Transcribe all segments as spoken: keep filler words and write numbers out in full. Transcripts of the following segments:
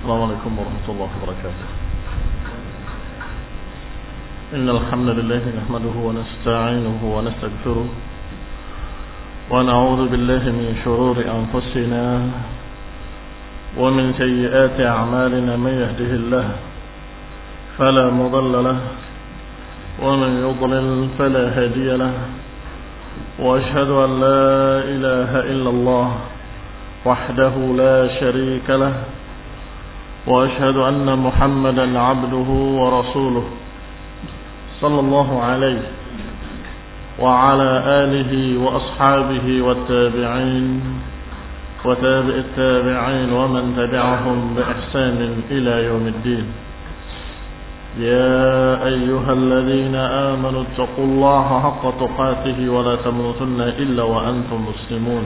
السلام عليكم ورحمة الله وبركاته. إن الحمد لله نحمده ونستعينه ونستغفره ونعوذ بالله من شرور أنفسنا ومن سيئات أعمالنا. من يهده الله فلا مضل له ومن يضلل فلا هادي له، وأشهد أن لا إله إلا الله وحده لا شريك له، وأشهد أن محمدا عبده ورسوله صلى الله عليه وعلى آله وأصحابه والتابعين وتابع التابعين ومن تبعهم بإحسان إلى يوم الدين. يا أيها الذين آمنوا اتقوا الله حق تقاته ولا تموتن إلا وأنتم مسلمون.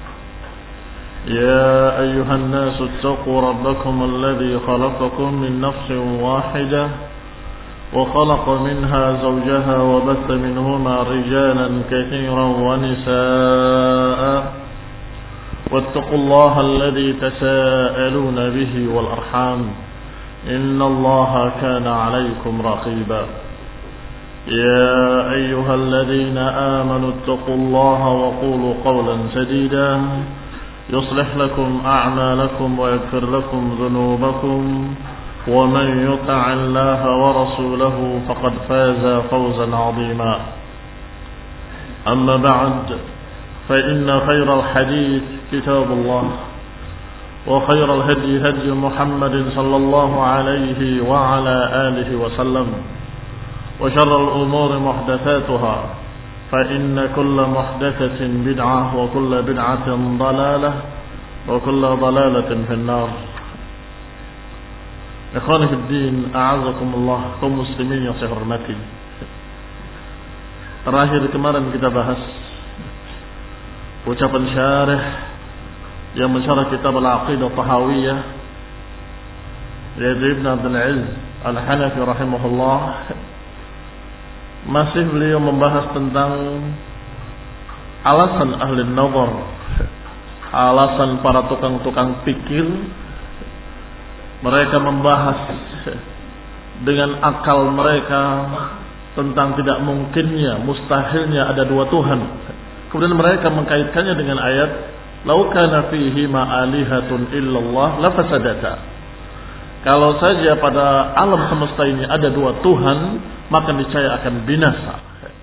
يا أيها الناس اتقوا ربكم الذي خلقكم من نفس واحدة وخلق منها زوجها وبث منهما رجالا كثيرا ونساء، واتقوا الله الذي تساءلون به والأرحام إن الله كان عليكم رقيبا. يا أيها الذين آمنوا اتقوا الله وقولوا قولا سديدا يصلح لكم أعمالكم ويغفر لكم ذنوبكم، ومن يطع الله ورسوله فقد فاز فوزا عظيما. أما بعد، فإن خير الحديث كتاب الله، وخير الهدي هدي محمد صلى الله عليه وعلى آله وسلم، وشر الأمور محدثاتها، فإن كل محدثة بدعة وكل بدعة ضلالة وكل ضلالة في النار. Ikhwani fi din, a'azakumullah, kaum muslimin yang saya hormati. Terakhir kemarin kita bahas ucapan syarih yang mensyarah kitab Al-Aqidah Tahawiyah, yaitu Ibn Abdul Aziz Al-Hanafi rahimahullah. Masih beliau membahas tentang alasan ahli nazar, alasan para tukang-tukang pikir. Mereka membahas dengan akal mereka tentang tidak mungkinnya, mustahilnya ada dua Tuhan. Kemudian mereka mengkaitkannya dengan ayat "Lau kana fihi ma alihatun illallah la fasadata." Kalau saja pada alam semesta ini ada dua Tuhan, maka niscaya akan binasa.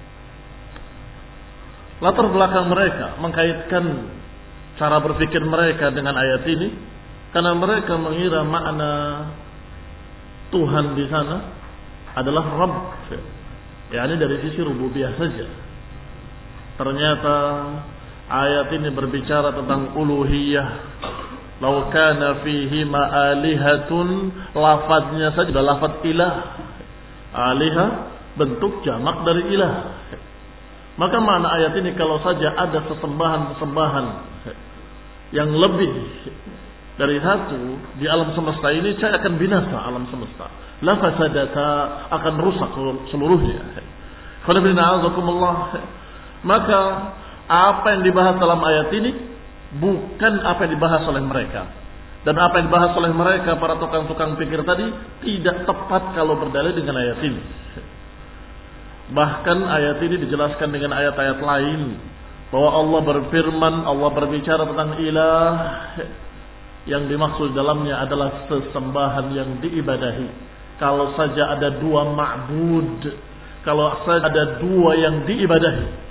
Latar belakang mereka mengkaitkan cara berpikir mereka dengan ayat ini, karena mereka mengira makna Tuhan di sana adalah Rabb, yakni dari sisi rububiyah saja. Ternyata ayat ini berbicara tentang uluhiyah. Lau kana fihi ma'alihatun, lafadznya saja adalah lafadz ilah. Alihah bentuk jamak dari ilah. Maka makna ayat ini, kalau saja ada sesembahan-sesembahan yang lebih dari satu di alam semesta ini, saya akan binasa alam semesta. La fasadata, akan rusak seluruhnya. Maka apa yang dibahas dalam ayat ini bukan apa yang dibahas oleh mereka. Dan apa yang dibahas oleh mereka, para tukang-tukang pikir tadi, tidak tepat kalau berdalil dengan ayat ini. Bahkan ayat ini dijelaskan dengan ayat-ayat lain, bahwa Allah berfirman, Allah berbicara tentang ilah, yang dimaksud dalamnya adalah sesembahan yang diibadahi. Kalau saja ada dua ma'bud, kalau saja ada dua yang diibadahi.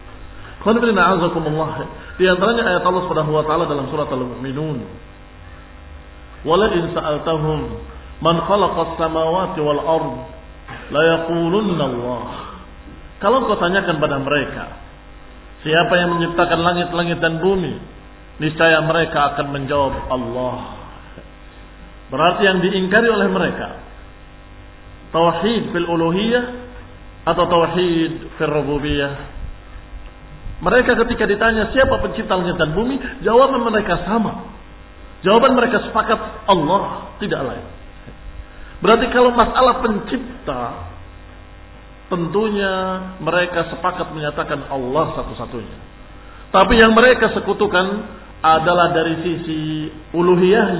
Di antaranya ayat Allah Subhanahu wa taala dalam surat Al-Mu'minun, "Wala in sa'altahum man khalaqas samawati wal ard la yaqulunna Allah." Kalau kau tanyakan pada mereka, siapa yang menciptakan langit-langit dan bumi, niscaya mereka akan menjawab Allah. Berarti yang diingkari oleh mereka tauhid fil uluhiyah atau tauhid fil rububiyah. Mereka ketika ditanya siapa pencipta langit dan bumi, jawaban mereka sama. Jawaban mereka sepakat Allah, tidak lain. Berarti kalau masalah pencipta, tentunya mereka sepakat menyatakan Allah satu-satunya. Tapi yang mereka sekutukan adalah dari sisi uluhiyahnya,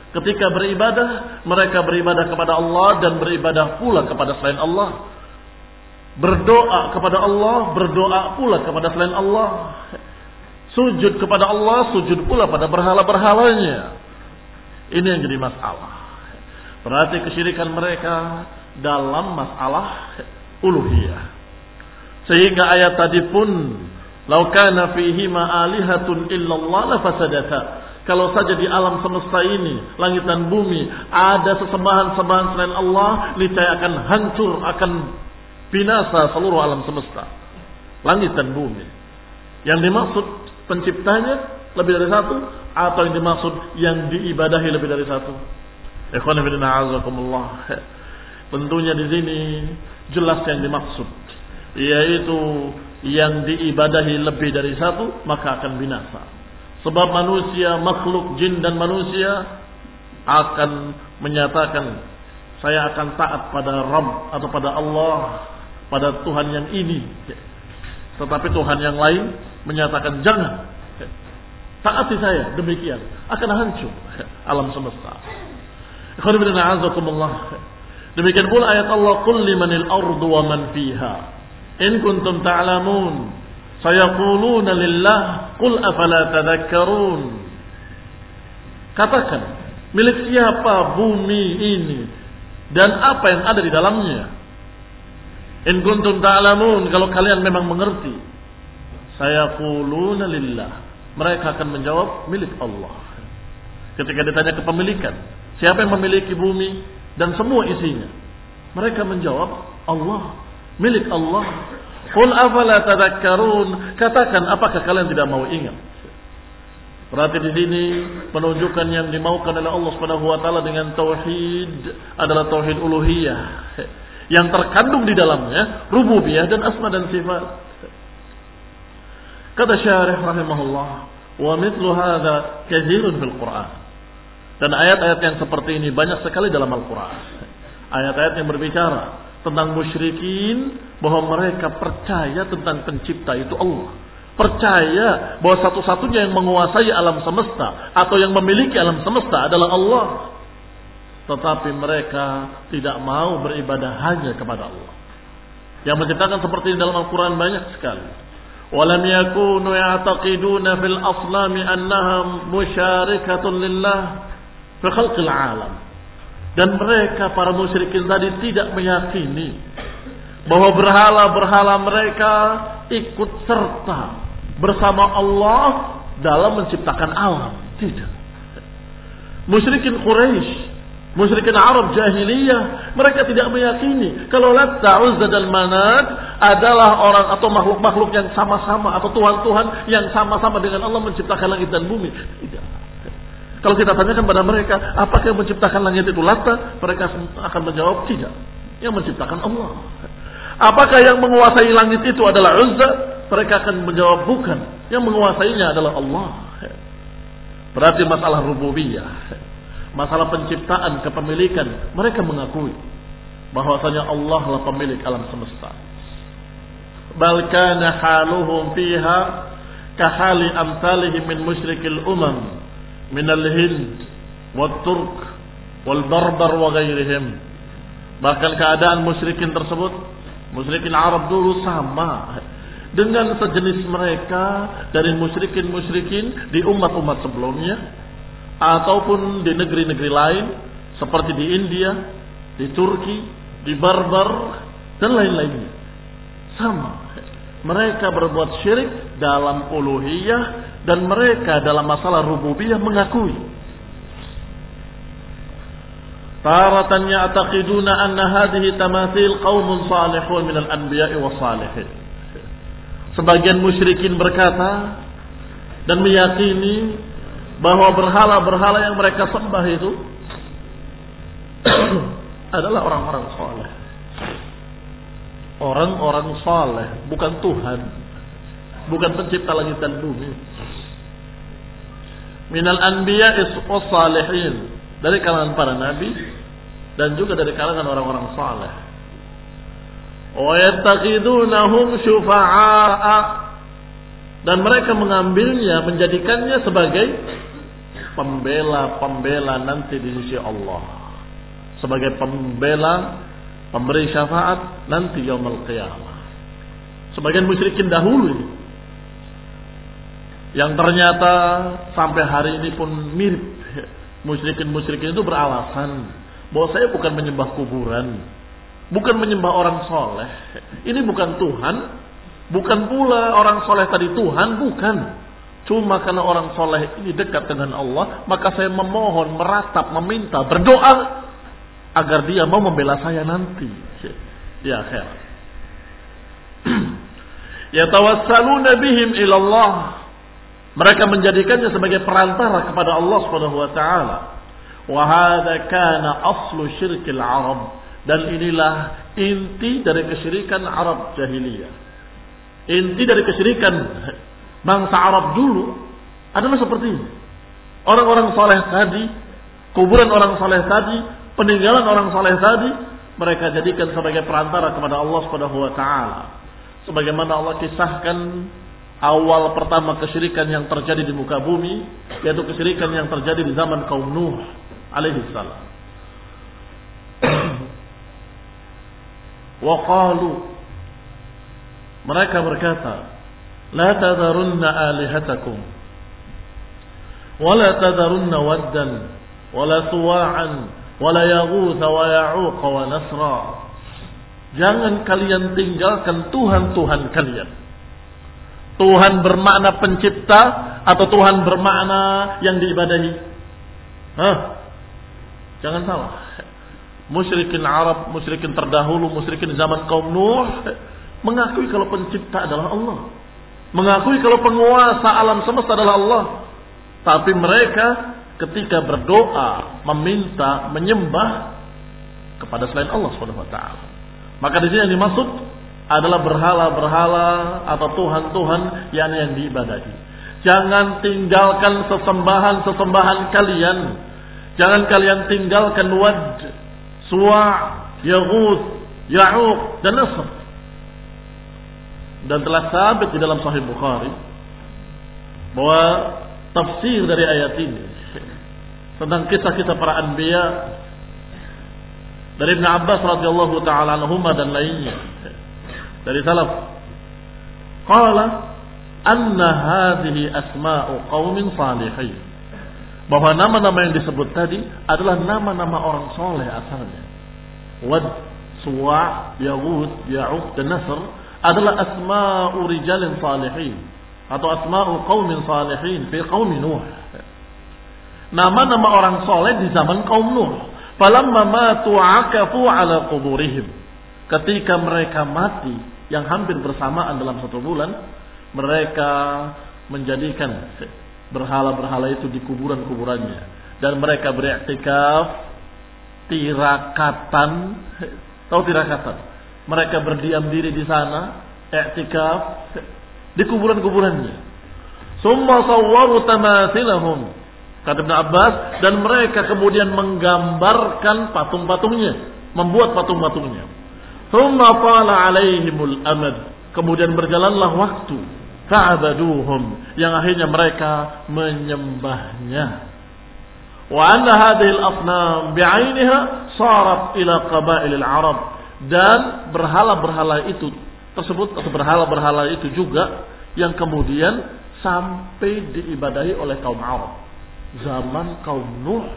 Ketika beribadah, mereka beribadah kepada Allah dan beribadah pula kepada selain Allah. Berdoa kepada Allah, berdoa pula kepada selain Allah. Sujud kepada Allah, sujud pula pada berhala-berhalanya. Ini yang jadi masalah. Berarti kesyirikan mereka dalam masalah uluhiyah. Sehingga ayat tadi pun, "Lau kana fihi ma alihatun illallah la fasadata." Kalau saja di alam semesta ini, langit dan bumi, ada sesembahan-sembahan selain Allah, niscaya akan hancur, akan binasa seluruh alam semesta. Langit dan bumi. Yang dimaksud penciptanya lebih dari satu, atau yang dimaksud yang diibadahi lebih dari satu. Ikhwan fillah azakumullah. Tentunya di sini jelas yang dimaksud, yaitu yang diibadahi lebih dari satu, maka akan binasa. Sebab manusia, makhluk jin dan manusia akan menyatakan, saya akan taat pada Rabb atau pada Allah, pada Tuhan yang ini. Tetapi Tuhan yang lain menyatakan jangan, taati saya, demikian akan hancur alam semesta. Demikian pula ayat Allah, qul limanil ardu wa man fiha in kuntum ta'lamun sayaquluna lillah qul afala tadhakkarun. Katakan, milik siapa bumi ini dan apa yang ada di dalamnya? In kuntum ta'lamun, kalau kalian memang mengerti. Sayaquluna lillah, mereka akan menjawab milik Allah. Ketika ditanya kepemilikan, siapa yang memiliki bumi dan semua isinya? Mereka menjawab Allah, milik Allah. Qul afala tadhakkarun, katakan apakah kalian tidak mau ingat? Berarti di sini penunjukan yang dimaukan oleh Allah Subhanahu wa taala dengan tauhid adalah tauhid uluhiyah yang terkandung di dalamnya rububiyah dan asma dan sifat. Kata syarih rahimahullah, wa mithlu hadza katsirun fil Qur'an. Dan ayat-ayat yang seperti ini banyak sekali dalam Al-Qur'an. Ayat-ayat yang berbicara tentang musyrikin, bahwa mereka percaya tentang pencipta itu Allah. Percaya bahwa satu-satunya yang menguasai alam semesta atau yang memiliki alam semesta adalah Allah. Tetapi mereka tidak mau beribadah hanya kepada Allah. Yang menciptakan seperti ini dalam Al-Quran banyak sekali. Walam yakunu ya'taqiduna fil aslami annaha musyarikatun lillah fi khalqil alam. Dan mereka para musyrikin tadi tidak meyakini bahwa berhala-berhala mereka ikut serta bersama Allah dalam menciptakan alam. Tidak. Musyrikin Quraisy, musyrikin Arab jahiliyah, mereka tidak meyakini kalau Latta, Uzza dan Manat adalah orang atau makhluk-makhluk yang sama-sama atau tuhan-tuhan yang sama-sama dengan Allah menciptakan langit dan bumi. Tidak. Kalau kita tanyakan pada mereka, apakah yang menciptakan langit itu Latta? Mereka akan menjawab tidak. Yang menciptakan Allah. Apakah yang menguasai langit itu adalah Uzza? Mereka akan menjawab bukan. Yang menguasainya adalah Allah. Berarti masalah rububiyah, masalah penciptaan, kepemilikan, mereka mengakui bahwasanya Allah lah pemilik alam semesta. Bal kana haluhum fiha kahali amsalihim min musyrikil umam min al-Hind wal-Turk wal-Barbar wa ghairihim. Bahkan keadaan musyrikin tersebut, musyrikin Arab dulu sama dengan sejenis mereka dari musyrikin-musyrikin di umat-umat sebelumnya ataupun di negeri-negeri lain seperti di India, di Turki, di Barbar dan lain-lainnya. Sama. Mereka berbuat syirik dalam uluhiyah dan mereka dalam masalah rububiyah mengakui. Taratan ya'taqiduna anna hadhihi tamathil qaumun salihun minal anbiya'i was salihin. Sebagian musyrikin berkata dan meyakini bahwa berhala-berhala yang mereka sembah itu adalah orang-orang saleh. Orang-orang saleh, bukan Tuhan, bukan pencipta langit dan bumi. Minal anbiya'i was salihin, dari kalangan para nabi dan juga dari kalangan orang-orang saleh. Wa yattaqidunahum syufa'a, dan mereka mengambilnya, menjadikannya sebagai pembela-pembela nanti di sisi Allah, sebagai pembela, pemberi syafaat nanti yaumul qiyamah. Sebagian musyrikin dahulu ini, yang ternyata sampai hari ini pun mirip. Musyrikin-musyrikin itu beralasan bahwa saya bukan menyembah kuburan, bukan menyembah orang soleh. Ini bukan Tuhan, bukan pula orang soleh tadi Tuhan, bukan. Cuma karena orang soleh ini dekat dengan Allah, maka saya memohon, meratap, meminta, berdoa agar dia mau membela saya nanti. Ya khair. Yatawassaluna bihim ilallah. Mereka menjadikannya sebagai perantara kepada Allah Subhanahu wa taala. Wa hadza kana aslu syirkil Arab, dan inilah inti dari kesyirikan Arab jahiliyah. Inti dari kesyirikan bangsa Arab dulu adalah seperti ini. Orang-orang saleh tadi, kuburan orang saleh tadi, peninggalan orang saleh tadi, mereka jadikan sebagai perantara kepada Allah Subhanahu wa taala. Sebagaimana Allah kisahkan awal pertama kesyirikan yang terjadi di muka bumi, yaitu kesyirikan yang terjadi di zaman kaum Nuh alaihi salam. Wa qalu, mereka berkata, la tadharunna alihatakum wa la tadharunna waddan wa la suwa'an wa la yaghutha wa ya'uq wa nasra. Jangan kalian tinggalkan Tuhan-Tuhan kalian. Tuhan bermakna pencipta atau Tuhan bermakna yang diibadahi? Hah? Jangan salah. Musyrikin Arab, musyrikin terdahulu, musyrikin zaman kaum Nuh mengakui kalau pencipta adalah Allah, mengakui kalau penguasa alam semesta adalah Allah. Tapi mereka ketika berdoa, meminta, menyembah kepada selain Allah Subhanahu wa taala. Maka di sini yang dimaksud adalah berhala-berhala atau tuhan-tuhan yang yang diibadahi. Jangan tinggalkan sesembahan-sesembahan kalian. Jangan kalian tinggalkan Wad, Suwa', Yaghuth, Ya'uq dan Nasr. Dan telah sabit di dalam Sahih Bukhari bahwa tafsir dari ayat ini tentang kisah-kisah para anbiya dari Ibn Abbas radhiyallahu taala anhuma dan lainnya dari salaf, qala anna hadhihi asma'u qaumin salihin, bahwa nama-nama yang disebut tadi adalah nama-nama orang soleh asalnya. Wad, Suwa', Yaghuth, Ya'uq dan Nasr adalah asma'u rijalin salihin atau asma'u qaumin salihin fi qaumi Nuh. Nama-nama orang soleh di zaman kaum Nuh. Falamma matu akafu ala quburihim. Ketika mereka mati yang hampir bersamaan dalam satu bulan, mereka menjadikan berhala-berhala itu di kuburan-kuburannya, dan mereka beriktikaf tirakatan. Tahu tirakatan? Mereka berdiam diri di sana, iktikaf di kuburan-kuburannya. Summa sawwaru tamathilahum, kata Ibn Abbas, dan mereka kemudian menggambarkan patung-patungnya, membuat patung-patungnya. Summa tala alaihimul amad, kemudian berjalanlah waktu, fa'abaduhum, yang akhirnya mereka menyembahnya. Wa anna hadhihi al-asnam bi'ainiha sarat ila qabailil Arab, dan berhala-berhala itu tersebut atau berhala-berhala itu juga yang kemudian sampai diibadahi oleh kaum Arab. Zaman kaum Nuh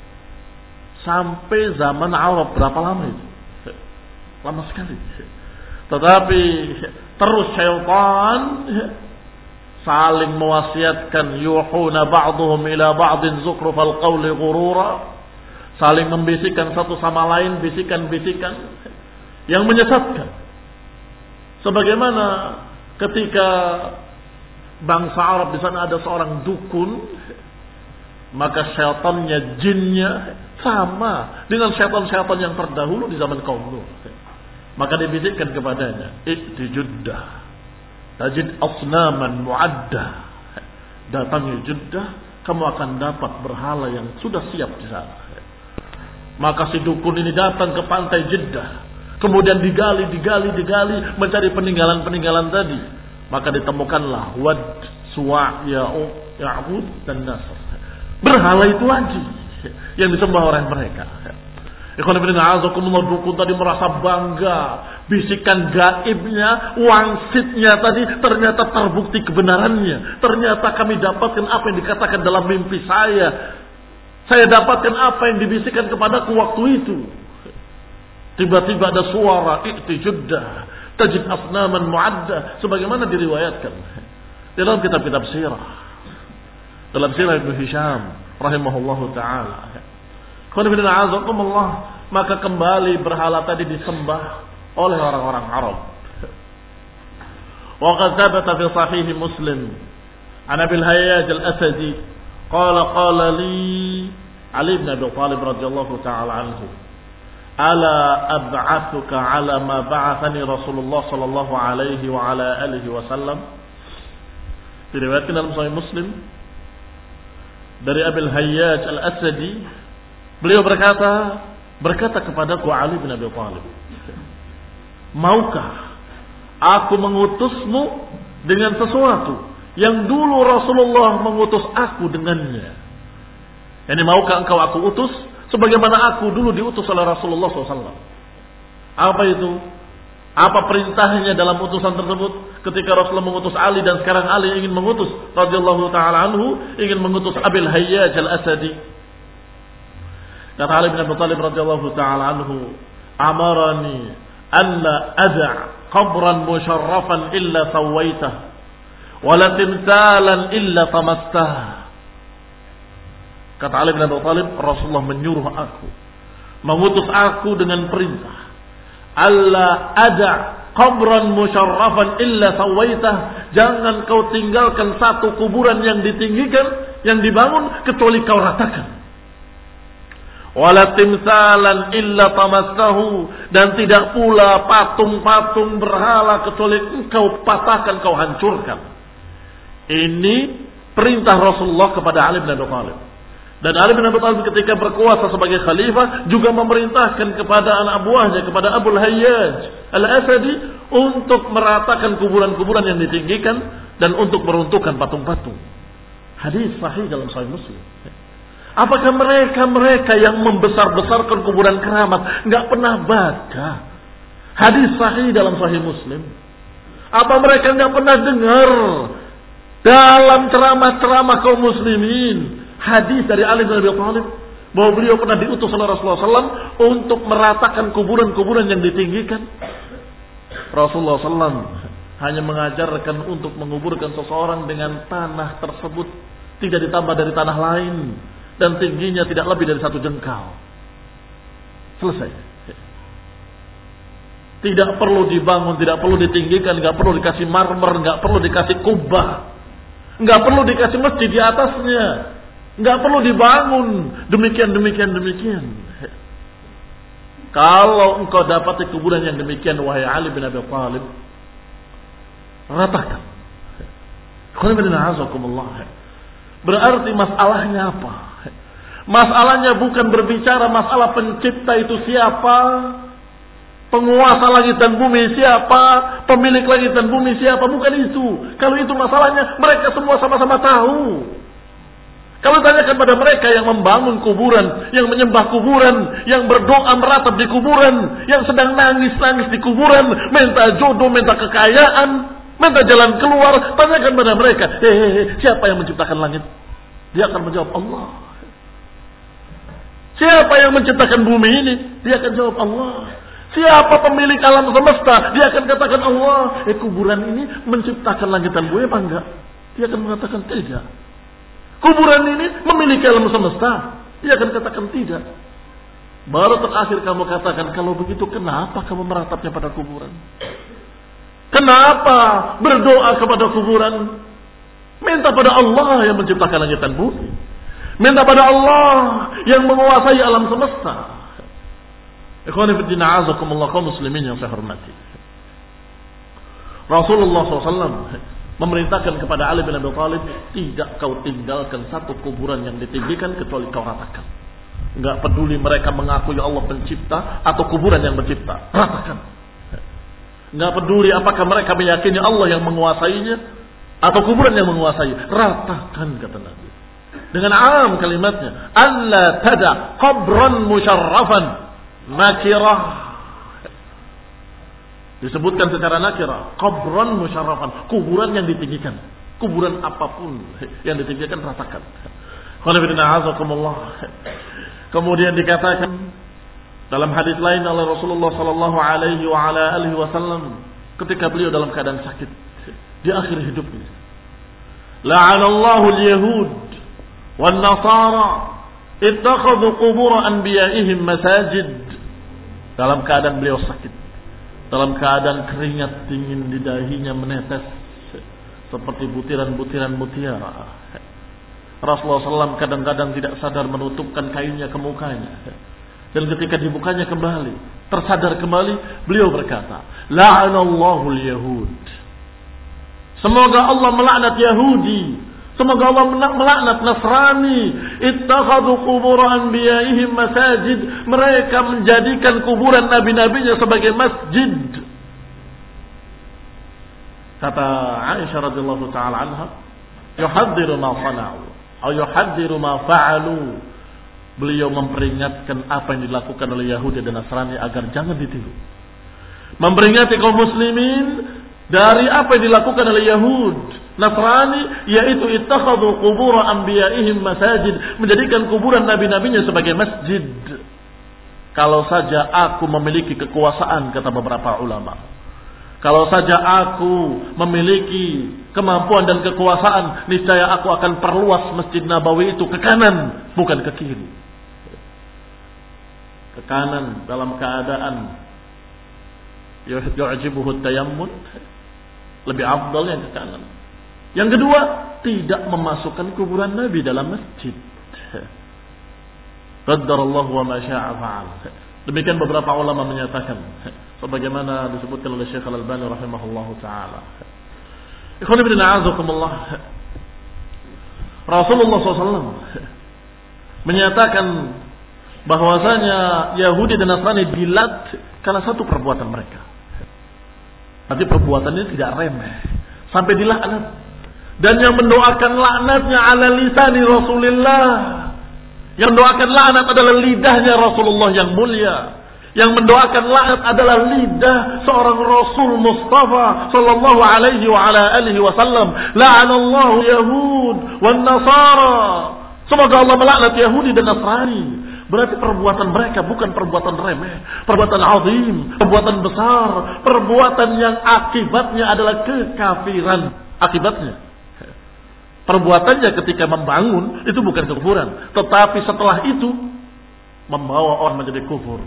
sampai zaman Arab, berapa lama itu? Lama sekali. Tetapi terus syaitan saling mewasiatkan, yuhuna ba'dhum ila ba'din zukhrufal qawli ghurura, saling membisikkan satu sama lain bisikan-bisikan yang menyesatkan. Sebagaimana ketika bangsa Arab di sana ada seorang dukun, maka syaitannya, jinnya sama dengan syaitan-syaitan yang terdahulu di zaman kaum Nuh. Maka dibisikkan kepadanya, "I'ti Jeddah, tajid asnaman mu'addah." Datangi Jeddah, kamu akan dapat berhala yang sudah siap di sana. Maka si dukun ini datang ke pantai Jeddah, kemudian digali, digali, digali, mencari peninggalan-peninggalan tadi. Maka ditemukanlah Wad, Suwa', Ya'uq, Ya'ud dan Nasr. berhala itu lagi yang disembah oleh mereka. Ikhwan fillah, azakumullah, dukun tadi merasa bangga, bisikan gaibnya, wangsitnya tadi ternyata terbukti kebenarannya. Ternyata kami dapatkan apa yang dikatakan dalam mimpi saya. Saya dapatkan apa yang dibisikkan kepadaku waktu itu. Tiba-tiba ada suara i'ti juddah, tajid asnaman mu'addah, sebagaimana diriwayatkan dalam kitab-kitab sirah. Dalam sirah Ibnu Hisham rahimahullahu taala. Maka kembali berhala tadi disembah oleh orang-orang Arab. Wa qad thabata fi sahih Muslim an Abi al-Hayyaj al-Asadi qala qala li Ali bin Abi Thalib radhiyallahu ta'ala anhu, ala ab'athuka ala ma ba'athani Rasulullah sallallahu alaihi wa ala alihi wasallam. Diriwayatkan dalam Sahih Muslim dari Abi al-Hayyaj al-Asadi, beliau berkata, berkata kepadaku Ali bin Abi Thalib, maukah aku mengutusmu dengan sesuatu yang dulu Rasulullah mengutus aku dengannya? Yani maukah engkau aku utus sebagaimana aku dulu diutus oleh Rasulullah shallallahu alaihi wasallam? Apa itu? Apa perintahnya dalam utusan tersebut? Ketika Rasulullah mengutus Ali dan sekarang Ali ingin mengutus radhiyallahu taala anhu, ingin mengutus Abil Hayyaj al-Asadi. Kata Ali bin Abi Thalib radhiyallahu taala anhu, amarani alla ad'a qabran musharrafan illa sawaitah wa la timthalan illa tamastah. Kata Ali bin Abi Thalib, Rasulullah menyuruh aku, mengutus aku dengan perintah, alla ada qabran musyarrafan illa sawaitah, jangan kau tinggalkan satu kuburan yang ditinggikan, yang dibangun, kecuali kau ratakan. Wala timsalan illa tamastahu, dan tidak pula patung-patung berhala kecuali engkau patahkan, kau hancurkan. Ini perintah Rasulullah kepada Ali bin Abi Thalib. Dan Ali bin Abi Thalib ketika berkuasa sebagai khalifah juga memerintahkan kepada anak buahnya, kepada Abul Hayyaj al-Asadi, untuk meratakan kuburan-kuburan yang ditinggikan dan untuk meruntuhkan patung-patung. Hadis sahih dalam Sahih Muslim. Apakah mereka-mereka yang membesar-besarkan kuburan keramat nggak pernah baca hadis sahih dalam Sahih Muslim? Apa mereka nggak pernah dengar dalam ceramah-ceramah kaum muslimin hadis dari Ali bin Abi Thalib bahwa beliau pernah diutus oleh Rasulullah shallallahu alaihi wasallam untuk meratakan kuburan-kuburan yang ditinggikan? Rasulullah shallallahu alaihi wasallam hanya mengajarkan untuk menguburkan seseorang dengan tanah tersebut tidak ditambah dari tanah lain dan tingginya tidak lebih dari satu jengkal. Selesai. Tidak perlu dibangun, tidak perlu ditinggikan, nggak perlu dikasih marmer, nggak perlu dikasih kubah, nggak perlu dikasih masjid di atasnya. Nggak perlu dibangun demikian demikian demikian. Kalau engkau dapat kuburan yang demikian, wahai Ali bin Abi Thalib, ratakan. Berarti masalahnya apa? Masalahnya bukan berbicara masalah pencipta itu siapa, penguasa langit dan bumi siapa, pemilik langit dan bumi siapa, bukan itu. Kalau itu masalahnya, mereka semua sama-sama tahu. Kalau tanyakan pada mereka yang membangun kuburan, yang menyembah kuburan, yang berdoa meratap di kuburan, yang sedang nangis-nangis di kuburan, minta jodoh, minta kekayaan, minta jalan keluar, tanyakan pada mereka, hehehe, siapa yang menciptakan langit? Dia akan menjawab Allah. Siapa yang menciptakan bumi ini? Dia akan jawab Allah. Siapa pemilik alam semesta? Dia akan katakan Allah. Eh, kuburan ini menciptakan langit dan bumi apa enggak? Dia akan mengatakan tidak. Kuburan ini memiliki alam semesta. Dia akan katakan tidak. Baru terakhir kamu katakan, kalau begitu kenapa kamu meratapnya pada kuburan? Kenapa berdoa kepada kuburan? Minta pada Allah yang menciptakan langit dan bumi. Minta pada Allah yang menguasai alam semesta. Ikhwani fiddin, a'azakumullah kaum muslimin yang saya hormati. Rasulullah shallallahu alaihi wasallam memerintahkan kepada Ali bin Abi Thalib, tidak kau tinggalkan satu kuburan yang ditinggikan kecuali kau ratakan. Enggak peduli mereka mengakui Allah pencipta atau kuburan yang mencipta, ratakan. Enggak peduli apakah mereka meyakini Allah yang menguasainya atau kuburan yang menguasai, ratakan, kata Nabi. dengan am kalimatnya, alla tada qabran musyarrafan nakirah. Disebutkan secara nakirah, qabran musyarrafan, kuburan yang ditinggikan. Kuburan apapun yang ditinggikan ratakan. Kemudian dikatakan dalam hadis lain oleh Rasulullah sallallahu alaihi wa ala alihi wasallam ketika beliau dalam keadaan sakit di akhir hidupnya, la'anallahu al-yahud wan nasara ittakhadhu qubur anbiya'ihim masajid. Dalam keadaan beliau sakit, dalam keadaan keringat dingin di dahinya menetes seperti butiran-butiran mutiara, Rasulullah sallallahu alaihi wasallam kadang-kadang tidak sadar menutupkan kainnya ke mukanya. Dan ketika dibukanya kembali, tersadar kembali, beliau berkata, la'anallahu al-yahud. Semoga Allah melaknat Yahudi, semoga Allah melaknat Nasrani. Ittakhadhu qubur anbiya'ihim masajid. Mereka menjadikan kuburan nabi-nabinya sebagai masjid. Kata Aisyah radhiyallahu taala anha, yuhaddiru ma sana'u, atau yuhaddiru ma fa'alu. Beliau memperingatkan apa yang dilakukan oleh Yahudi dan Nasrani agar jangan ditiru. Memperingati kaum muslimin dari apa yang dilakukan oleh Yahud, Nasrani, yaitu ittakhadhu qubur anbiya'ihim masajid, menjadikan kuburan nabi-nabinya sebagai masjid. Kalau saja aku memiliki kekuasaan, kata beberapa ulama, kalau saja aku memiliki kemampuan dan kekuasaan, niscaya aku akan perluas Masjid Nabawi itu ke kanan, bukan ke kiri. Ke kanan dalam keadaan yu'jibuhu tayammun, lebih afdal yang ke kanan. Yang kedua, tidak memasukkan kuburan Nabi dalam masjid. Qaddarallahu wa ma syaa fa'al. Demikian beberapa ulama menyatakan, sebagaimana disebutkan oleh Syekh Al-Albani rahimahullahu taala. Ikhwan ibn a'azakumullah, Rasulullah shallallahu alaihi wasallam menyatakan bahwasanya Yahudi dan Nasrani dilat karena satu perbuatan mereka. Nanti perbuatan ini tidak remeh, sampai dilaknat. Dan yang mendoakan laknatnya ala lisani Rasulullah, yang mendoakan laknat adalah lidahnya Rasulullah yang mulia. Yang mendoakan laknat adalah lidah seorang Rasul Mustafa sallallahu alaihi wa ala alihi wasallam. La'anallahu Yahud wan Nasara. Semoga Allah melaknat Yahudi dan Nasrani. Berarti perbuatan mereka bukan perbuatan remeh, perbuatan azim, perbuatan besar, perbuatan yang akibatnya adalah kekafiran. Akibatnya, perbuatannya ketika membangun itu bukan kekufuran, tetapi setelah itu membawa orang menjadi kufur.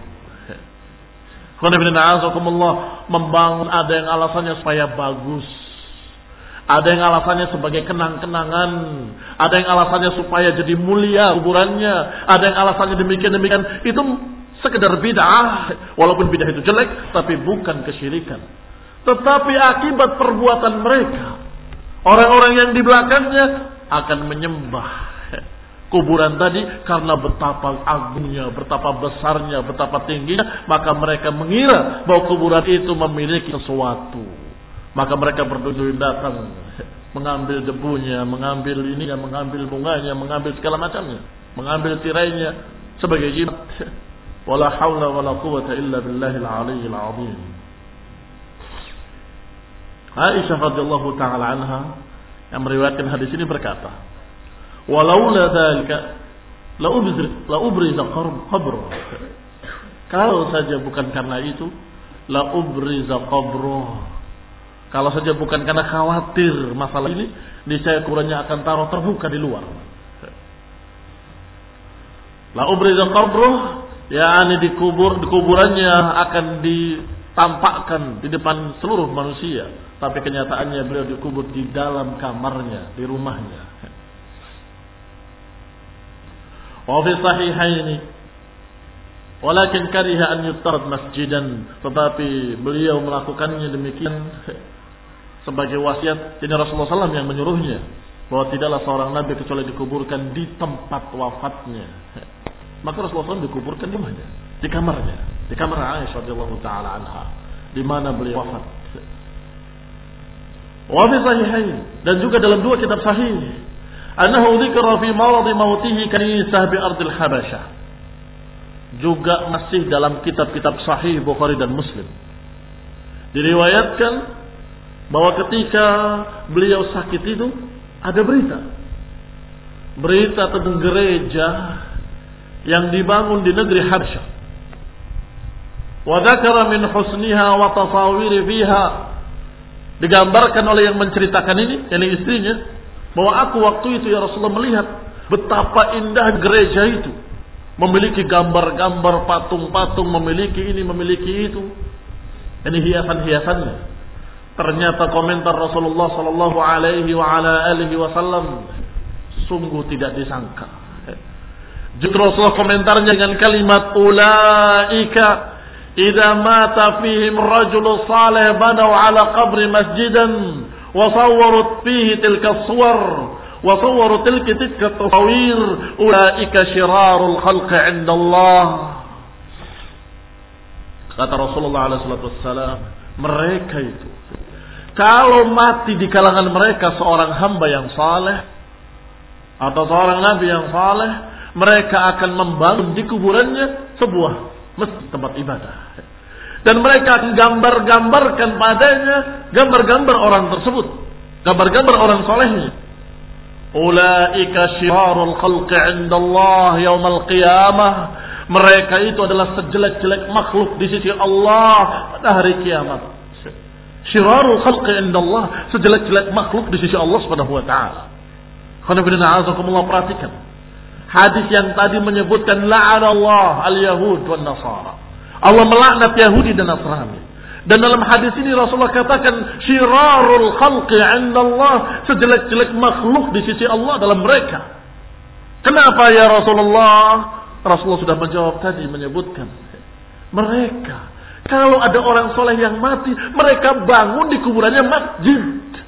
Membangun ada yang alasannya supaya bagus, ada yang alasannya sebagai kenang-kenangan, ada yang alasannya supaya jadi mulia kuburannya, ada yang alasannya demikian-demikian. Itu sekedar bid'ah, walaupun bid'ah itu jelek, tapi bukan kesyirikan. Tetapi akibat perbuatan mereka, orang-orang yang di belakangnya akan menyembah kuburan tadi karena betapa agungnya, betapa besarnya, betapa tingginya, maka mereka mengira bahwa kuburan itu memiliki sesuatu. Maka mereka berduyun datang, mengambil debunya, mengambil ininya, mengambil bunganya, mengambil segala macamnya, mengambil tirainya sebagai jimat. Wala haula wala quwwata illa billahil aliyyil azim. Aisyah radhiyallahu taala anha yang meriwayatkan hadis ini berkata, walaula dzalika la ubri la ubriza qabr. Kalau saja bukan karena itu, la ubriza qabr. Kalau saja bukan karena khawatir masalah ini, niscaya kuburannya akan taruh terbuka di luar. La ubriza qabr, yakni dikubur, di kuburannya akan ditampakkan di depan seluruh manusia, tapi kenyataannya beliau dikubur di dalam kamarnya, di rumahnya. Wa fi sahihaini walakin kariha an yuttarad masjidan, tetapi beliau melakukannya demikian sebagai wasiat. Ini Rasulullah sallallahu alaihi wasallam yang menyuruhnya bahwa tidaklah seorang nabi kecuali dikuburkan di tempat wafatnya. Maka Rasulullah sallallahu alaihi wasallam dikuburkan di mana? Di kamarnya, di kamar Aisyah radhiyallahu taala anha, di mana beliau wafat. Wa fi sahihain, dan juga dalam dua kitab sahih, Annahu dzikra fi marad mautihi kanisah bi ardil Habasyah. Juga masih dalam kitab-kitab sahih Bukhari dan Muslim diriwayatkan bahwa ketika beliau sakit itu ada berita. Berita tentang gereja yang dibangun di negeri Habasyah. Wa dzakara min husniha wa tasawiri fiha. Digambarkan oleh yang menceritakan ini, yakni istrinya, bahwa aku waktu itu ya Rasulullah melihat betapa indah gereja itu. Memiliki gambar-gambar patung-patung, memiliki ini, memiliki itu. Ini hiasan-hiasannya. Ternyata komentar Rasulullah sallallahu alaihi wa ala alihi wasallam sungguh tidak disangka. Justru Rasulullah komentarnya dengan kalimat ulaika idza mata fihim rajul salih banaw ala qabri masjidan wa sawwaru fihi tilka suwar wa sawwaru tilka tilka tasawir ulaika syirarul khalqi 'inda Allah. Kata Rasulullah alaihi wasallam, mereka itu kalau mati di kalangan mereka seorang hamba yang saleh atau seorang nabi yang saleh, mereka akan membangun di kuburannya sebuah masjid tempat ibadah. Dan mereka akan gambar-gambarkan padanya gambar-gambar orang tersebut, gambar-gambar orang solehnya. Ulaika syirarul khalqi 'inda Allah yaumal qiyamah. Mereka itu adalah sejelek-jelek makhluk di sisi Allah pada hari kiamat. Syirarul khalqi 'inda Allah, sejelek-jelek makhluk di sisi Allah Subhanahu wa taala. Perhatikan hadis yang tadi menyebutkan la'anallah al-yahud wan nasara. Allah melaknat Yahudi dan Nasrani. Dan dalam hadis ini Rasulullah katakan syirarul khalqi 'inda Allah, sejelek-jelek makhluk di sisi Allah dalam mereka. Kenapa ya Rasulullah? Rasulullah sudah menjawab tadi, menyebutkan mereka kalau ada orang soleh yang mati, mereka bangun di kuburannya masjid.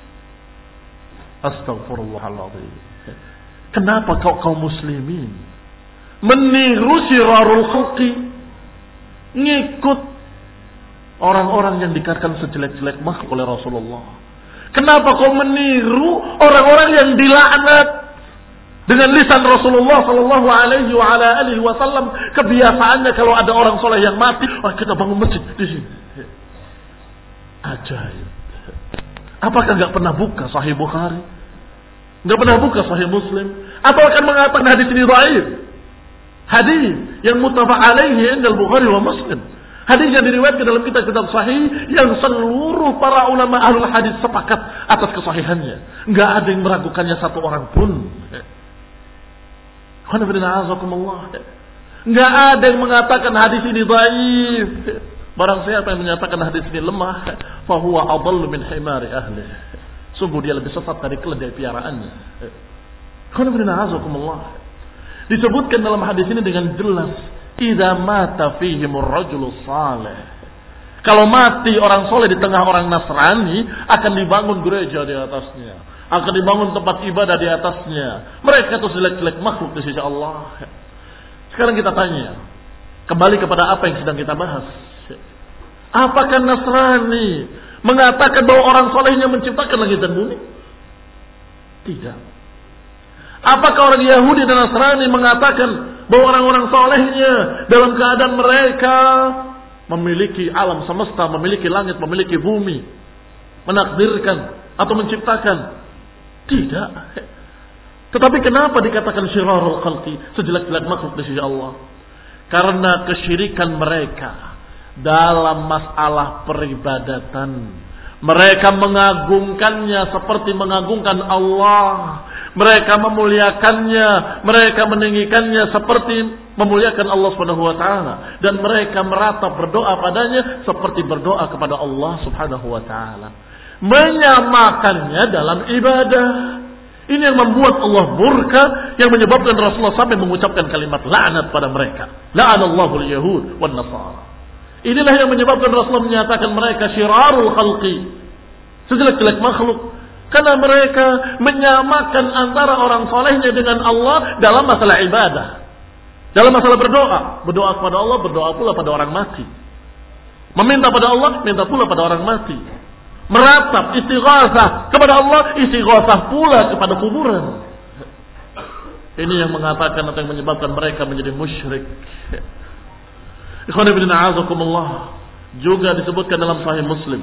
Astagfirullahaladzim. Kenapa kau kaum muslimin meniru syirarul khalqi, ngikut orang-orang yang dikatakan sejelek-jelek makhluk oleh Rasulullah? Kenapa kau meniru orang-orang yang dilaknat dengan lisan Rasulullah sallallahu alaihi wa ala alihi wasallam? Kebiasaannya kalau ada orang soleh yang mati, oh, kita bangun masjid di sini. Ajaib. Apakah enggak pernah buka Sahih Bukhari? Enggak pernah buka Sahih Muslim? Atau akan mengatakan hadis ini dhaif? Hadis yang muttafaq alaihi indal Bukhari wa Muslim. Hadis yang diriwayatkan dalam kitab-kitab sahih yang seluruh para ulama ahlul hadis sepakat atas kesahihannya. Enggak ada yang meragukannya satu orang pun. Enggak ada yang mengatakan hadis ini dhaif. Barang siapa yang menyatakan hadis ini lemah, fa huwa adallu min himari ahli. Sungguh dia lebih sesat dari keledai piaraannya. Disebutkan dalam hadis ini dengan jelas, idza mata fihimur rajulus salih. Kalau mati orang soleh di tengah orang Nasrani, akan dibangun gereja di atasnya, akan dibangun tempat ibadah di atasnya. Mereka itu jelek-jelek makhluk di sisi Allah. Sekarang kita tanya, kembali kepada apa yang sedang kita bahas. Apakah Nasrani mengatakan bahwa orang solehnya menciptakan langit dan bumi? Tidak. Apakah orang Yahudi dan Nasrani mengatakan bahwa orang-orang solehnya dalam keadaan mereka memiliki alam semesta, memiliki langit, memiliki bumi, menakdirkan atau menciptakan? Tidak. Tetapi kenapa dikatakan syirarul khalqi, sejelek-jelek makhluk di sisi Allah? Karena kesyirikan mereka dalam masalah peribadatan. Mereka mengagungkannya seperti mengagungkan Allah. Mereka memuliakannya, mereka meninggikannya seperti memuliakan Allah Subhanahu wa taala, dan mereka meratap berdoa padanya seperti berdoa kepada Allah Subhanahu wa taala. Menyamakannya dalam ibadah. Ini yang membuat Allah murka, yang menyebabkan Rasulullah sampai mengucapkan kalimat laknat pada mereka. La'anallahu al-yahud wan nasara. Inilah yang menyebabkan Rasulullah menyatakan mereka syirarul khalqi, sejelek-jelek makhluk. Karena mereka menyamakan antara orang solehnya dengan Allah dalam masalah ibadah, dalam masalah berdoa. Berdoa kepada Allah, berdoa pula pada orang mati. Meminta pada Allah, minta pula pada orang mati. Meratap, istighasah kepada Allah, istighasah pula kepada kuburan. Ini yang mengatakan atau yang menyebabkan mereka menjadi musyrik. Ikhwan fillah a'azakumullah, juga disebutkan dalam Sahih Muslim,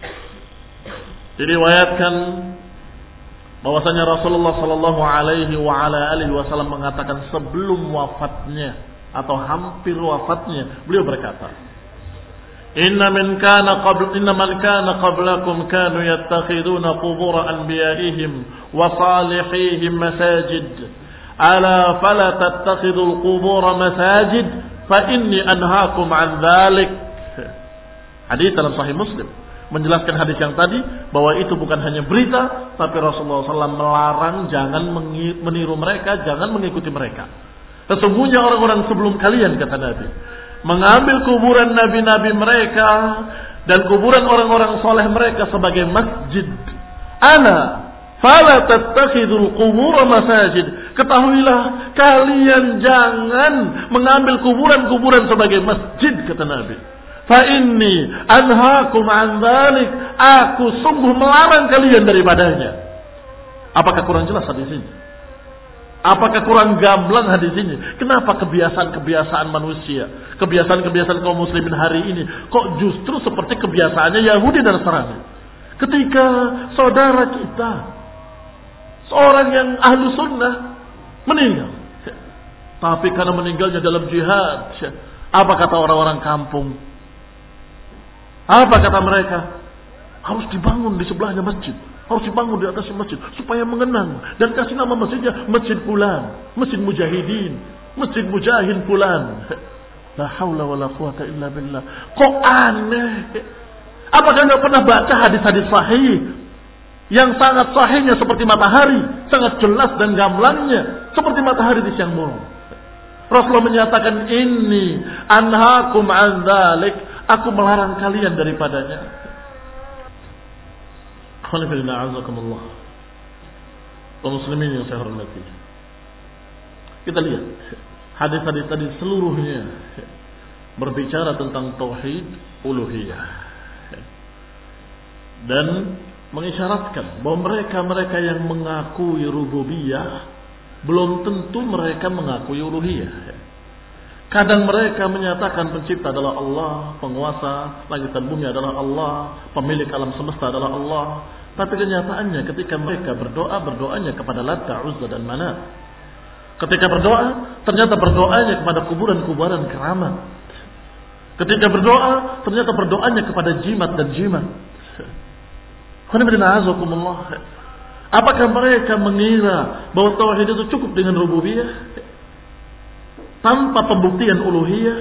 diriwayatkan bahwasanya Rasulullah sallallahu alaihi wa ala alihi wasallam mengatakan sebelum wafatnya atau hampir wafatnya, beliau berkata, Inna min kana qabl inna man kana qablakum kanu yattakhiduna qubur anbiya'ihim wa salihihim masajid ala fala tattakhidul qubur masajid fa inni anhaakum an dzalik. Hadis dalam Sahih Muslim menjelaskan hadis yang tadi bahwa itu bukan hanya berita, tapi Rasulullah shallallahu alaihi wasallam melarang jangan meniru mereka, jangan mengikuti mereka. Sesungguhnya orang-orang sebelum kalian, kata Nabi, mengambil kuburan nabi-nabi mereka dan kuburan orang-orang soleh mereka sebagai masjid. Ana fala tattakhidul qubur masajid. Ketahuilah kalian jangan mengambil kuburan-kuburan sebagai masjid, kata Nabi. Fa inni anhaakum an dzalik. Aku sungguh melarang kalian daripadanya. Apakah kurang jelas hadis ini? Apakah kurang gamblang hadis ini? Kenapa kebiasaan-kebiasaan manusia, kebiasaan-kebiasaan kaum muslimin hari ini kok justru seperti kebiasaannya Yahudi dan Nasrani? Ketika saudara kita, seorang yang ahlu sunnah, meninggal, tapi karena meninggalnya dalam jihad, apa kata orang-orang kampung? Apa kata mereka? Harus dibangun di sebelahnya masjid, harus dibangun di atasnya masjid supaya mengenang, dan kasih nama masjidnya Masjid Fulan, Masjid Mujahidin, Masjid Mujahid Fulan. La haula wala quwata illa billah. Kok aneh? Apakah enggak pernah baca hadis-hadis sahih yang sangat sahihnya seperti matahari, sangat jelas dan gamblangnya seperti matahari di siang bolong? Rasulullah menyatakan, inni anhaakum an dzalik, aku melarang kalian daripadanya. Alhamdulillah, azakumullah. Kaum muslimin yang saya hormati, kita lihat hadis-hadis tadi seluruhnya berbicara tentang tauhid uluhiyah dan mengisyaratkan bahwa mereka-mereka yang mengakui rububiyah belum tentu mereka mengakui uluhiyah. Kadang mereka menyatakan pencipta adalah Allah, penguasa langit dan bumi adalah Allah, pemilik alam semesta adalah Allah. Tapi kenyataannya ketika mereka berdoa, berdoanya kepada Lata, Uzza dan Manat. Ketika berdoa, ternyata berdoanya kepada kuburan-kuburan keramat. Ketika berdoa, ternyata berdoanya kepada jimat dan jimat. Apakah mereka mengira bahwa tauhid itu cukup dengan rububiyah tanpa pembuktian uluhiyah?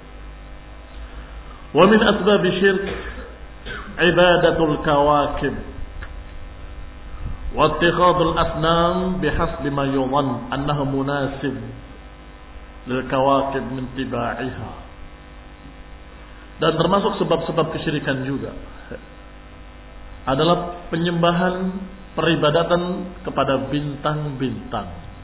Wa min asbab syirk ibadatul kawakib wa ittikhadul asnam bihasbi ma yudhan annahu munasib lil kawakib min tibaiha. Dan termasuk sebab-sebab kesyirikan juga adalah penyembahan, peribadatan kepada bintang-bintang.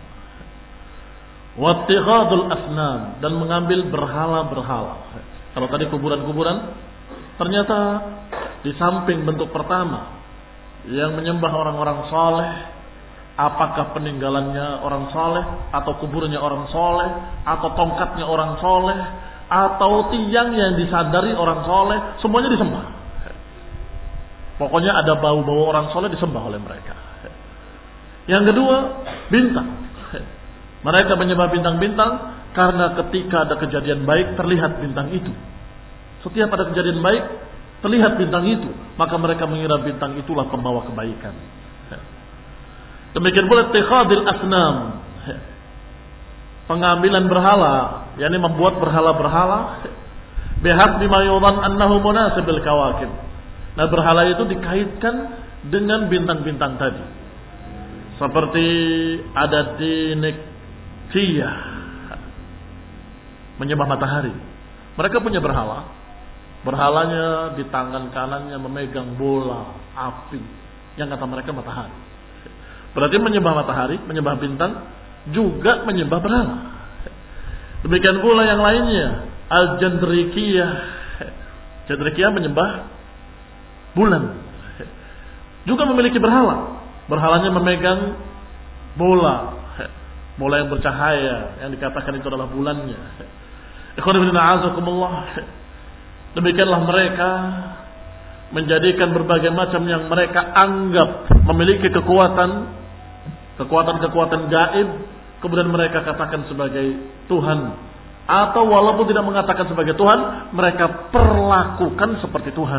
Wattikhadul asnam, dan mengambil berhala-berhala. Kalau tadi kuburan-kuburan, ternyata di samping bentuk pertama yang menyembah orang-orang saleh, apakah peninggalannya orang saleh atau kuburnya orang saleh atau tongkatnya orang saleh atau tiang yang disadari orang saleh, semuanya disembah. Pokoknya ada bau-bau orang saleh disembah oleh mereka. Yang kedua, bintang. Mereka menyembah bintang-bintang karena ketika ada kejadian baik terlihat bintang itu. Setiap ada kejadian baik terlihat bintang itu, maka mereka mengira bintang itulah pembawa kebaikan. Demikian pula ittikhadil asnam, pengambilan berhala, yakni membuat berhala-berhala bihasbi ma yudhan annahu munasibil kawakib. Nah, berhala itu dikaitkan dengan bintang-bintang tadi. Seperti ada Dinektiyah, menyembah matahari. Mereka punya berhala. Berhalanya di tangan kanannya memegang bola api yang kata mereka matahari. Berarti menyembah matahari, menyembah bintang, juga menyembah berhala. Demikian pula yang lainnya, Al-Jandrikiyah. Jandrikiyah menyembah bulan, juga memiliki berhala. Berhalanya memegang bola mulai bercahaya, yang dikatakan itu adalah bulannya. Ikhwan fillah azakumullah. Demikianlah mereka menjadikan berbagai macam yang mereka anggap memiliki kekuatan, kekuatan-kekuatan gaib, kemudian mereka katakan sebagai Tuhan. Atau walaupun tidak mengatakan sebagai Tuhan, mereka perlakukan seperti Tuhan.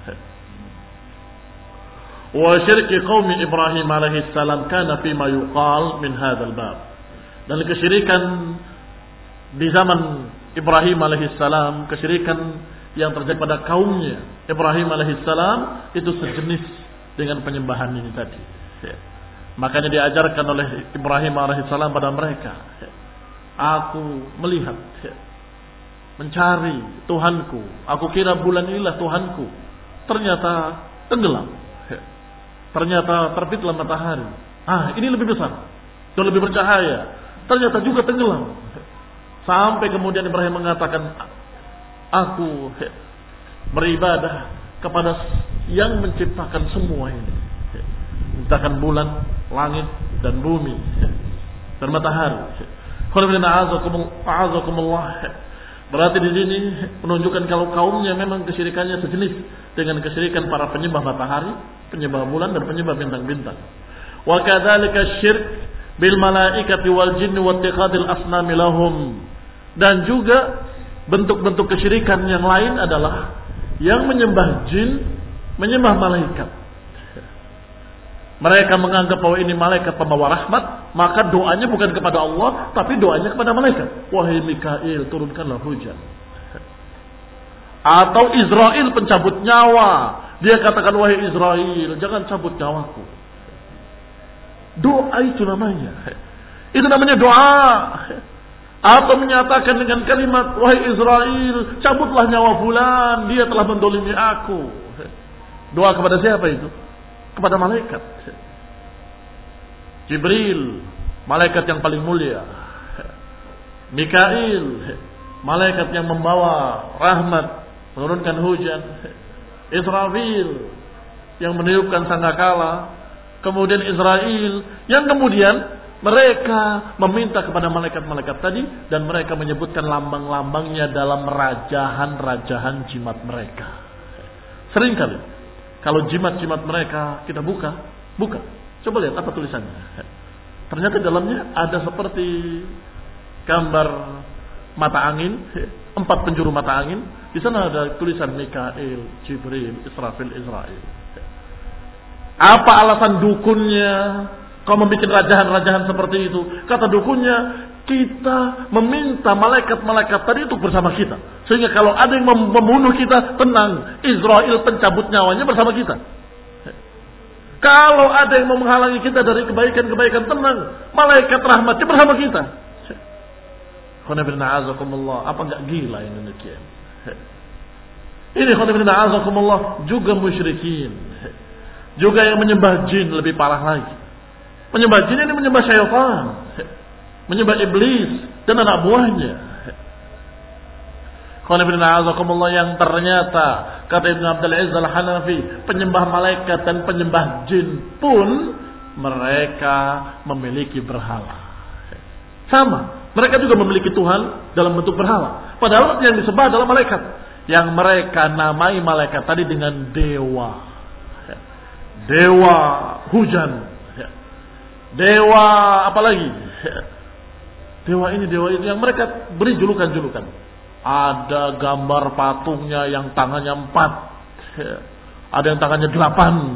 Wa syirki qaumi Ibrahim alaihi salam kana fi ma yuqal min hadzal bab. Dan kesyirikan di zaman Ibrahim alaihi salam, kesyirikan yang terjadi pada kaumnya Ibrahim alaihi salam itu sejenis dengan penyembahan ini tadi. Makanya diajarkan oleh Ibrahim alaihi salam pada mereka, aku melihat, mencari Tuhanku, aku kira bulan inilah Tuhanku, ternyata tenggelam, ternyata terbitlah matahari, ah ini lebih besar dan lebih bercahaya, ternyata juga tenggelam. Sampai kemudian Ibrahim mengatakan, aku beribadah kepada yang menciptakan semua ini, menciptakan bulan, langit dan bumi dan matahari. Berarti di sini menunjukkan kalau kaumnya memang kesyirikannya sejenis dengan kesyirikan para penyembah matahari, penyembah bulan dan penyembah bintang-bintang. Wa kadzalika syirk bil malaikati wal jinni wa ittikhadil asnami lahum. Dan juga bentuk-bentuk kesyirikan yang lain adalah yang menyembah jin, menyembah malaikat. Mereka menganggap bahwa ini malaikat pembawa rahmat, maka doanya bukan kepada Allah, tapi doanya kepada malaikat. Wahai Mikail, turunkanlah hujan. Atau Israel pencabut nyawa, dia katakan, wahai Israel, jangan cabut nyawaku. Doa itu namanya. Itu namanya doa. Atau menyatakan dengan kalimat, wahai Israel, cabutlah nyawa fulan, dia telah mendolimi aku. Doa kepada siapa itu? Kepada malaikat. Jibril, malaikat yang paling mulia. Mikail, malaikat yang membawa rahmat, menurunkan hujan. Israfil, yang meniupkan sangkakala. Kemudian Israel, yang kemudian mereka meminta kepada malaikat-malaikat tadi, dan mereka menyebutkan lambang-lambangnya dalam rajahan-rajahan jimat mereka. Seringkali kalau jimat-jimat mereka kita buka, buka, coba lihat apa tulisannya. Ternyata dalamnya ada seperti gambar mata angin, empat penjuru mata angin. Di sana ada tulisan Mikail, Jibril, Israfil, Israel. Apa alasan dukunnya kau membuat rajahan-rajahan seperti itu? Kata dukunnya, kita meminta malaikat-malaikat tadi untuk bersama kita. Sehingga kalau ada yang membunuh kita, tenang, Israel pencabut nyawanya bersama kita. Kalau ada yang mau menghalangi kita dari kebaikan-kebaikan, tenang, malaikat rahmatnya bersama kita. Apa enggak gila ini demikian? Ini juga musyrikin, juga yang menyembah jin lebih parah lagi. Menyembah jin ini menyembah syaitan, menyembah iblis dan anak buahnya. Yang ternyata kata Ibn Abdul Aziz Al-Hanafi, penyembah malaikat dan penyembah jin pun mereka memiliki berhala. Sama, mereka juga memiliki Tuhan dalam bentuk berhala. Padahal yang disembah adalah malaikat, yang mereka namai malaikat tadi dengan dewa, dewa hujan. Dewa apalagi? Dewa ini, dewa itu yang mereka beri julukan-julukan. Ada gambar patungnya yang tangannya empat, ada yang tangannya delapan.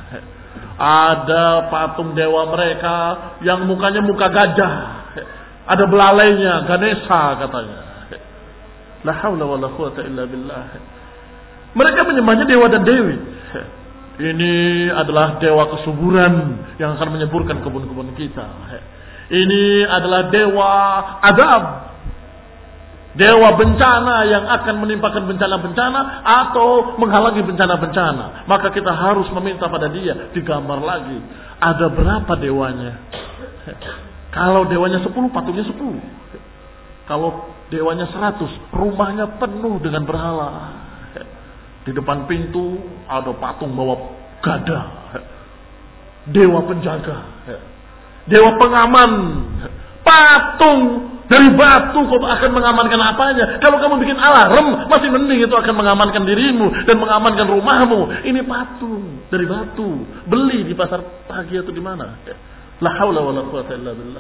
Ada patung dewa mereka yang mukanya muka gajah, ada belalainya, Ganesha katanya. La haula wala quwata illa billah. Mereka menyembahnya dewa dan dewi. Ini adalah dewa kesuburan yang akan menyuburkan kebun-kebun kita. Ini adalah dewa adab, dewa bencana yang akan menimpakan bencana-bencana atau menghalangi bencana-bencana. Maka kita harus meminta pada dia. Digambar lagi, ada berapa dewanya? Kalau dewanya sepuluh, patungnya sepuluh. Kalau dewanya seratus, rumahnya penuh dengan berhala. Di depan pintu ada patung bawa gada, dewa penjaga, dewa pengaman, Patung dari batu kok akan mengamankan apanya? Kalau kamu bikin alarm, masih mending itu akan mengamankan dirimu dan mengamankan rumahmu. Ini patung dari batu. Beli di pasar pagi atau di mana? La haula wala quwwata illa billah.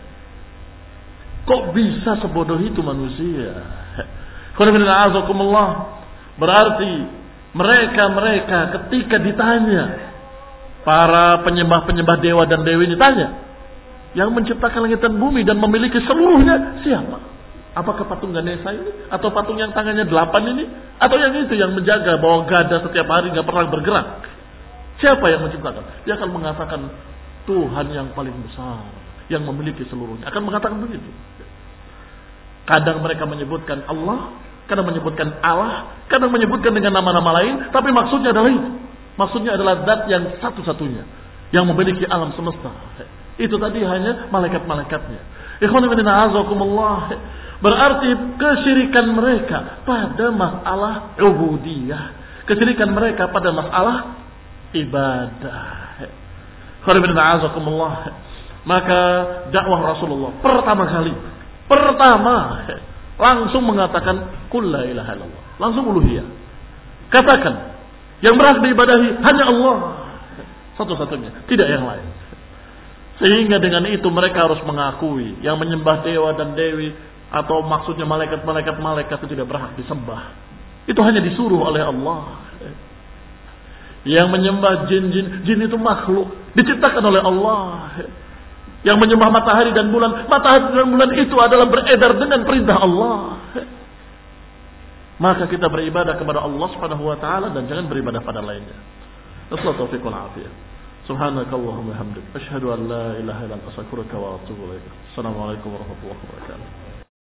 Kok bisa sebodoh itu manusia? Berarti mereka-mereka ketika ditanya, para penyembah-penyembah dewa dan dewi ini tanya, yang menciptakan langit dan bumi dan memiliki seluruhnya siapa? Apakah patung Ganesha ini? Atau patung yang tangannya delapan ini? Atau yang itu yang menjaga bahwa gada setiap hari gak pernah bergerak? Siapa yang menciptakan? Dia akan mengatakan Tuhan yang paling besar, yang memiliki seluruhnya. Akan mengatakan begitu. Kadang mereka menyebutkan Allah, kadang menyebutkan Allah, kadang menyebutkan dengan nama-nama lain, tapi maksudnya adalah itu. Maksudnya adalah zat yang satu-satunya, yang memiliki alam semesta. Itu tadi hanya malaikat-malaikatnya. Ikhwan fillah azakumullah. Berarti kesyirikan mereka pada masalah ubudiyah, kesyirikan mereka pada masalah ibadah. Ikhwan fillah azakumullah. Maka dakwah Rasulullah pertama kali, pertama langsung mengatakan qul la ilaha illallah. Langsung uluhiyah. Katakan yang berhak diibadahi hanya Allah satu-satunya, tidak yang lain. Sehingga dengan itu mereka harus mengakui yang menyembah dewa dan dewi atau maksudnya malaikat-malaikat malaikat itu tidak berhak disembah. Itu hanya disuruh oleh Allah. Yang menyembah jin-jin, jin itu makhluk diciptakan oleh Allah. Yang menyembah matahari dan bulan, matahari dan bulan itu adalah beredar dengan perintah Allah. Maka kita beribadah kepada Allah Subhanahu wa taala dan jangan beribadah pada lainnya. Wassalatu taufiq wal afiyah. Subhanakallahumma hamdik asyhadu an la ilaha illa anta astaghfiruka wa atubu ilaik. Assalamualaikum warahmatullahi wabarakatuh.